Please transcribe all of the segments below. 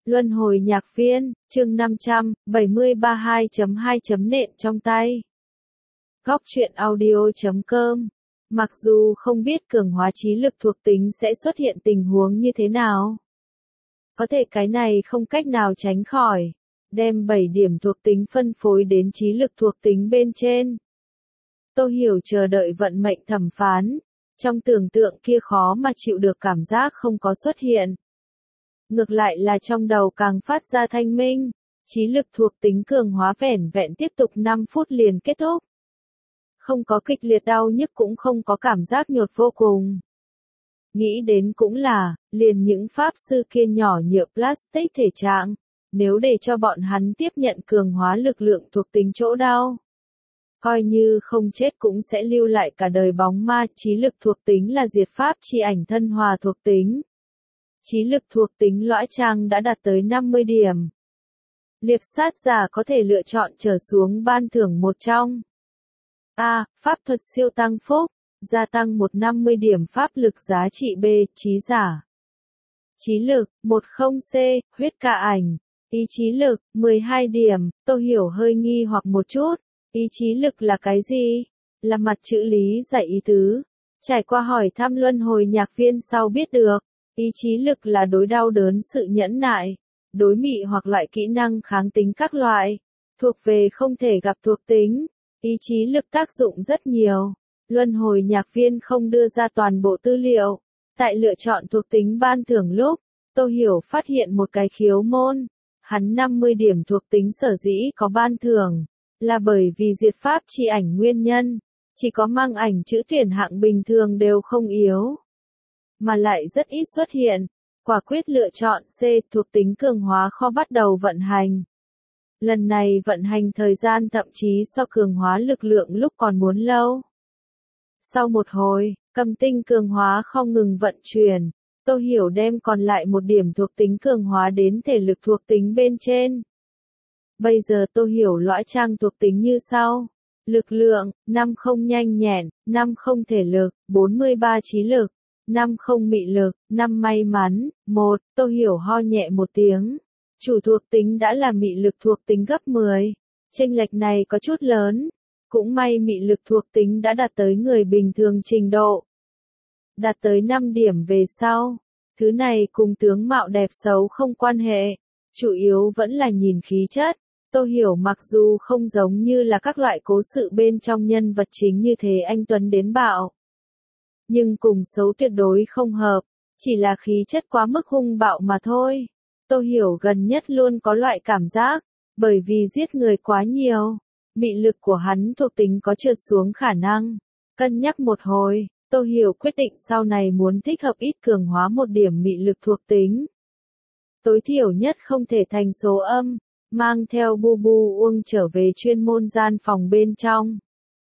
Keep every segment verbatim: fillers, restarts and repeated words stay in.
Luân hồi nhạc viên, chương năm trăm bảy mươi ba hai chấm hai chấm nện trong tay. Góc truyện audio chấm com. Mặc dù không biết cường hóa trí lực thuộc tính sẽ xuất hiện tình huống như thế nào. Có thể cái này không cách nào tránh khỏi. Đem bảy điểm thuộc tính phân phối đến trí lực thuộc tính bên trên. Tô Hiểu chờ đợi vận mệnh thẩm phán. Trong tưởng tượng kia khó mà chịu được cảm giác không có xuất hiện. Ngược lại là trong đầu càng phát ra thanh minh, trí lực thuộc tính cường hóa vẻn vẹn tiếp tục năm phút liền kết thúc. Không có kịch liệt đau nhức cũng không có cảm giác nhột vô cùng. Nghĩ đến cũng là, liền những pháp sư kia nhỏ nhựa plastic thể trạng, nếu để cho bọn hắn tiếp nhận cường hóa lực lượng thuộc tính chỗ đau. Coi như không chết cũng sẽ lưu lại cả đời bóng ma, trí lực thuộc tính là diệt pháp chi ảnh thân hòa thuộc tính. Trí lực thuộc tính lõa trang đã đạt tới năm mươi điểm. Liệp sát giả có thể lựa chọn trở xuống ban thưởng một trong. A. Pháp thuật siêu tăng phúc, gia tăng một trăm năm mươi điểm pháp lực giá trị. B. Trí giả. Trí lực, mười C, huyết cả ảnh. Ý chí lực, mười hai điểm, Tô Hiểu hơi nghi hoặc một chút. Ý chí lực là cái gì? Là mặt chữ lý giải ý tứ. Trải qua hỏi thăm luân hồi nhạc viên sau biết được. Ý chí lực là đối đau đớn sự nhẫn nại, đối mị hoặc loại kỹ năng kháng tính các loại, thuộc về không thể gặp thuộc tính. Ý chí lực tác dụng rất nhiều. Luân hồi nhạc viên không đưa ra toàn bộ tư liệu. Tại lựa chọn thuộc tính ban thưởng lúc, Tô Hiểu phát hiện một cái khiếu môn. Hắn năm mươi điểm thuộc tính sở dĩ có ban thưởng, là bởi vì diệt pháp chi ảnh nguyên nhân. Chỉ có mang ảnh chữ tuyển hạng bình thường đều không yếu. Mà lại rất ít xuất hiện. Quả quyết lựa chọn C, thuộc tính cường hóa kho bắt đầu vận hành. Lần này vận hành thời gian thậm chí so cường hóa lực lượng lúc còn muốn lâu. Sau một hồi, cầm tinh cường hóa không ngừng vận chuyển, Tô Hiểu đem còn lại một điểm thuộc tính cường hóa đến thể lực thuộc tính bên trên. Bây giờ Tô Hiểu lõa trang thuộc tính như sau. Lực lượng, năm mươi nhanh nhẹn, năm mươi thể lực, bốn mươi ba trí lực. năm mươi mị lực, năm may mắn. Một, Tô Hiểu ho nhẹ một tiếng. Chủ thuộc tính đã là mị lực thuộc tính gấp mười. Chênh lệch này có chút lớn. Cũng may mị lực thuộc tính đã đạt tới người bình thường trình độ. Đạt tới năm điểm về sau. Thứ này cùng tướng mạo đẹp xấu không quan hệ. Chủ yếu vẫn là nhìn khí chất. Tô Hiểu mặc dù không giống như là các loại cố sự bên trong nhân vật chính như thế anh tuấn đến bạo. Nhưng cùng xấu tuyệt đối không hợp, chỉ là khí chất quá mức hung bạo mà thôi. Tô Hiểu gần nhất luôn có loại cảm giác, bởi vì giết người quá nhiều, mị lực của hắn thuộc tính có trượt xuống khả năng. Cân nhắc một hồi, Tô Hiểu quyết định sau này muốn thích hợp ít cường hóa một điểm mị lực thuộc tính. Tối thiểu nhất không thể thành số âm, mang theo bu bu uông trở về chuyên môn gian phòng bên trong.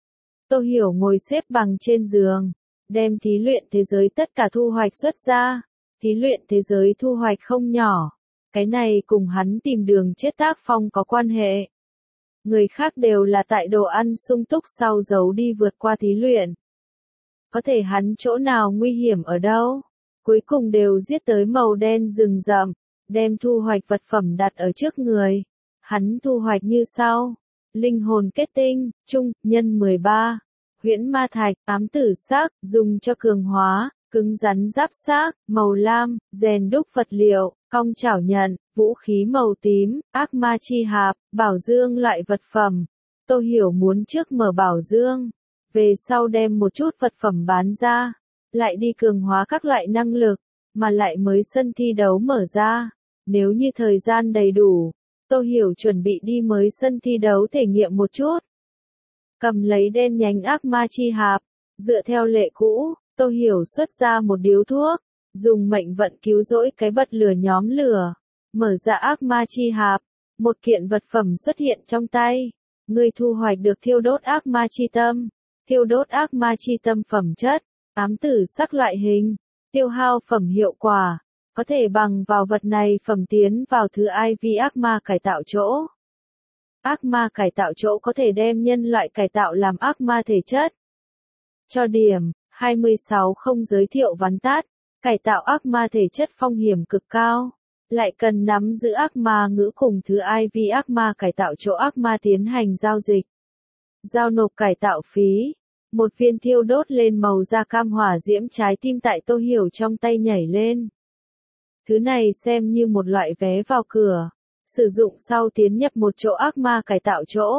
Tô Hiểu ngồi xếp bằng trên giường. Đem thí luyện thế giới tất cả thu hoạch xuất ra. Thí luyện thế giới thu hoạch không nhỏ. Cái này cùng hắn tìm đường chết tác phong có quan hệ. Người khác đều là tại đồ ăn sung túc sau giấu đi vượt qua thí luyện. Có thể hắn chỗ nào nguy hiểm ở đâu. Cuối cùng đều giết tới màu đen rừng rậm. Đem thu hoạch vật phẩm đặt ở trước người. Hắn thu hoạch như sau. Linh hồn kết tinh, trung, nhân mười ba. Huyễn ma thạch, ám tử sắc, dùng cho cường hóa, cứng rắn giáp xác, màu lam, rèn đúc vật liệu, cong chảo nhận, vũ khí màu tím, ác ma chi hạp, bảo dương loại vật phẩm. Tô Hiểu muốn trước mở bảo dương, về sau đem một chút vật phẩm bán ra, lại đi cường hóa các loại năng lực, mà lại mới sân thi đấu mở ra. Nếu như thời gian đầy đủ, Tô Hiểu chuẩn bị đi mới sân thi đấu thể nghiệm một chút. Cầm lấy đen nhánh ác ma chi hạp, dựa theo lệ cũ, Tô Hiểu xuất ra một điếu thuốc, dùng mệnh vận cứu rỗi cái bật lửa nhóm lửa, mở ra ác ma chi hạp, một kiện vật phẩm xuất hiện trong tay. Người thu hoạch được thiêu đốt ác ma chi tâm, thiêu đốt ác ma chi tâm phẩm chất, ám tử sắc loại hình, tiêu hao phẩm hiệu quả, có thể bằng vào vật này phẩm tiến vào thứ i vê ác ma cải tạo chỗ. Ác ma cải tạo chỗ có thể đem nhân loại cải tạo làm ác ma thể chất. Cho điểm, hai mươi sáu không giới thiệu vắn tắt, cải tạo ác ma thể chất phong hiểm cực cao. lại cần nắm giữ ác ma ngữ cùng thứ i vê ác ma cải tạo chỗ ác ma tiến hành giao dịch. Giao nộp cải tạo phí. Một viên thiêu đốt lên màu da cam hỏa diễm trái tim tại Tô Hiểu trong tay nhảy lên. Thứ này xem như một loại vé vào cửa. Sử dụng sau tiến nhập một chỗ ác ma cải tạo chỗ.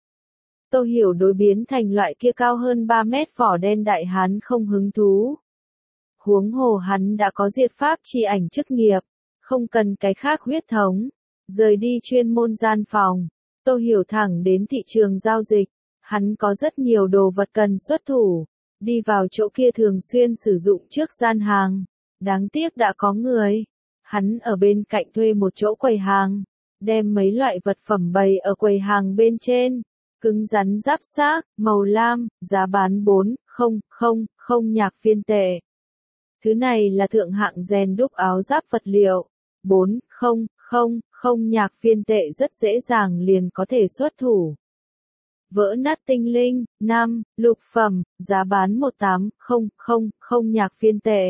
Tô Hiểu đối biến thành loại kia cao hơn ba mét vỏ đen đại hán không hứng thú. Huống hồ hắn đã có diệt pháp chi ảnh chức nghiệp, không cần cái khác huyết thống. Rời đi chuyên môn gian phòng, Tô Hiểu thẳng đến thị trường giao dịch. Hắn có rất nhiều đồ vật cần xuất thủ. Đi vào chỗ kia thường xuyên sử dụng trước gian hàng. Đáng tiếc đã có người. Hắn ở bên cạnh thuê một chỗ quầy hàng. Đem mấy loại vật phẩm bày ở quầy hàng bên trên. Cứng rắn giáp xác, màu lam, giá bán bốn không không không nhạc phiên tệ. Thứ này là thượng hạng rèn đúc áo giáp vật liệu. bốn không không không nhạc phiên tệ rất dễ dàng liền có thể xuất thủ. Vỡ nát tinh linh, năm, lục phẩm, giá bán một tám không không không nhạc phiên tệ.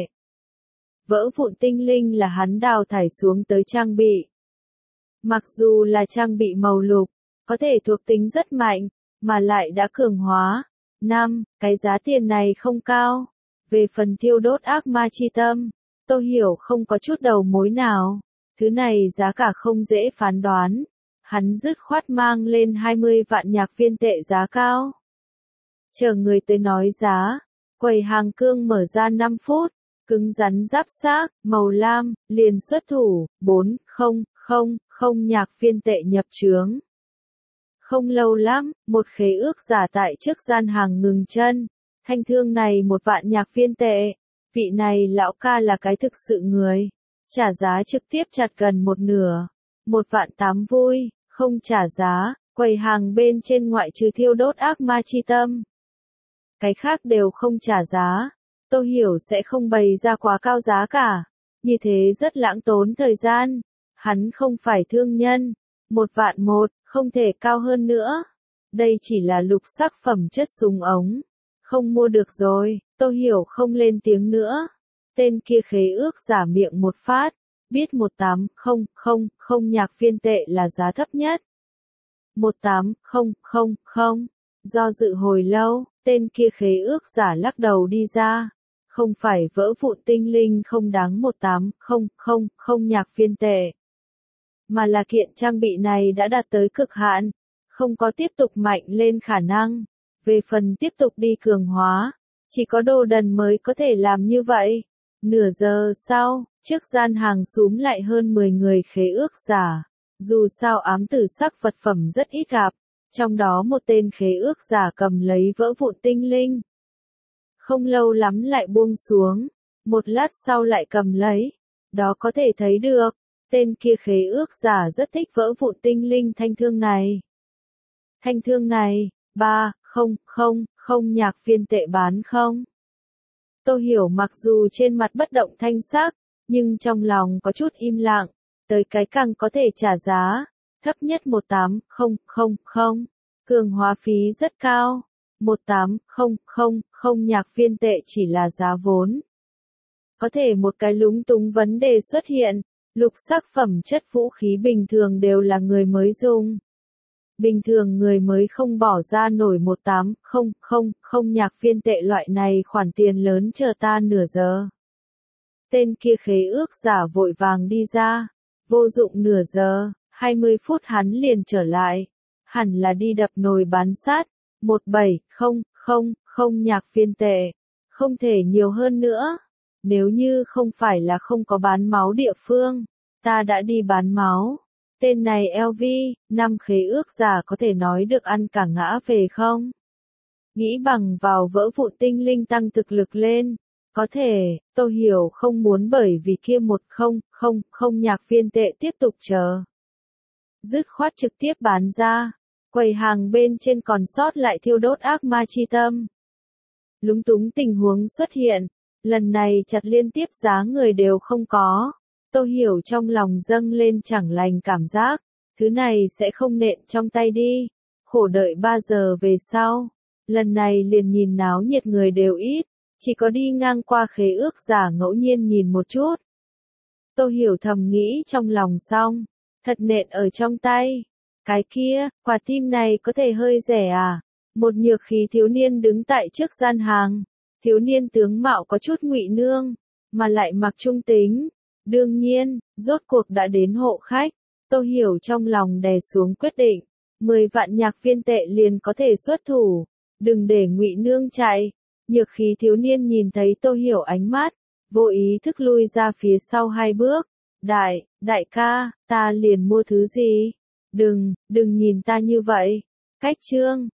Vỡ vụn tinh linh là hắn đào thải xuống tới trang bị. Mặc dù là trang bị màu lục, có thể thuộc tính rất mạnh, mà lại đã cường hóa. năm. Cái giá tiền này không cao. Về phần thiêu đốt ác ma chi tâm, Tô Hiểu không có chút đầu mối nào. Thứ này giá cả không dễ phán đoán. Hắn dứt khoát mang lên hai mươi vạn nhạc phiên tệ giá cao. Chờ người tới nói giá. Quầy hàng cương mở ra năm phút. Cứng rắn giáp xác, màu lam, liền xuất thủ, bốn không không không nhạc phiên tệ nhập trướng. Không lâu lắm, một khế ước giả tại trước gian hàng ngừng chân. Thanh thương này một vạn nhạc phiên tệ. Vị này lão ca là cái thực sự người. Trả giá trực tiếp chặt gần một nửa. Một vạn tám vui, không trả giá, quầy hàng bên trên ngoại trừ thiêu đốt ác ma chi tâm. Cái khác đều không trả giá. Tô Hiểu sẽ không bày ra quá cao giá cả. Như thế rất lãng tốn thời gian. Hắn không phải thương nhân. Một vạn một, không thể cao hơn nữa. Đây chỉ là lục sắc phẩm chất súng ống. Không mua được rồi, Tô Hiểu không lên tiếng nữa. Tên kia khế ước giả miệng một phát. Biết một tám không không không nhạc phiên tệ là giá thấp nhất. một tám không không không. Do dự hồi lâu, tên kia khế ước giả lắc đầu đi ra. Không phải vỡ vụn tinh linh không đáng một tám không không không nhạc phiên tệ. Mà là kiện trang bị này đã đạt tới cực hạn. Không có tiếp tục mạnh lên khả năng. Về phần tiếp tục đi cường hóa. Chỉ có đồ đần mới có thể làm như vậy. Nửa giờ sau, trước gian hàng xúm lại hơn mười người khế ước giả. Dù sao ám tử sắc vật phẩm rất ít gặp. Trong đó một tên khế ước giả cầm lấy vỡ vụn tinh linh. Không lâu lắm lại buông xuống. Một lát sau lại cầm lấy. Đó có thể thấy được. Tên kia khế ước giả rất thích vỡ vụn tinh linh thanh thương này. Thanh thương này, ba không không không nhạc phiên tệ bán không? Tô Hiểu mặc dù trên mặt bất động thanh sắc, nhưng trong lòng có chút im lặng. Tới cái càng có thể trả giá. Thấp nhất một tám không không không. Cường hóa phí rất cao. một tám không không không nhạc phiên tệ chỉ là giá vốn. Có thể một cái lúng túng vấn đề xuất hiện. Lục sắc phẩm chất vũ khí bình thường đều là người mới dùng. Bình thường người mới không bỏ ra nổi một tám không không không nhạc phiên tệ loại này khoản tiền lớn chờ ta nửa giờ. Tên kia khế ước giả vội vàng đi ra. Vô dụng nửa giờ, hai mươi phút hắn liền trở lại. Hẳn là đi đập nồi bán sát. một bảy không không không nhạc phiên tệ. Không thể nhiều hơn nữa. Nếu như không phải là không có bán máu địa phương, ta đã đi bán máu. Tên này lờ vê, năm khế ước giả có thể nói được ăn cả ngã về không? Nghĩ bằng vào vỡ vụn tinh linh tăng thực lực lên. Có thể, Tô Hiểu không muốn bởi vì kia một không không không nhạc phiên tệ tiếp tục chờ. Dứt khoát trực tiếp bán ra. Quầy hàng bên trên còn sót lại thiêu đốt ác ma chi tâm. Lúng túng tình huống xuất hiện. Lần này chặt liên tiếp giá người đều không có. Tô Hiểu trong lòng dâng lên chẳng lành cảm giác. Thứ này sẽ không nện trong tay đi. Khổ đợi ba giờ về sau. Lần này liền nhìn náo nhiệt người đều ít. Chỉ có đi ngang qua khế ước giả ngẫu nhiên nhìn một chút. Tô Hiểu thầm nghĩ trong lòng xong, thật nện ở trong tay. Cái kia, quả tim này có thể hơi rẻ à? Một nhược khí thiếu niên đứng tại trước gian hàng. Thiếu niên tướng mạo có chút ngụy nương, mà lại mặc trung tính. Đương nhiên, rốt cuộc đã đến hộ khách. Tô Hiểu trong lòng đè xuống quyết định. mười vạn nhạc viên tệ liền có thể xuất thủ. Đừng để ngụy nương chạy. Nhược khí thiếu niên nhìn thấy Tô Hiểu ánh mắt, vô ý thức lui ra phía sau hai bước. Đại, đại ca, ta liền mua thứ gì? Đừng, đừng nhìn ta như vậy. Cách trương,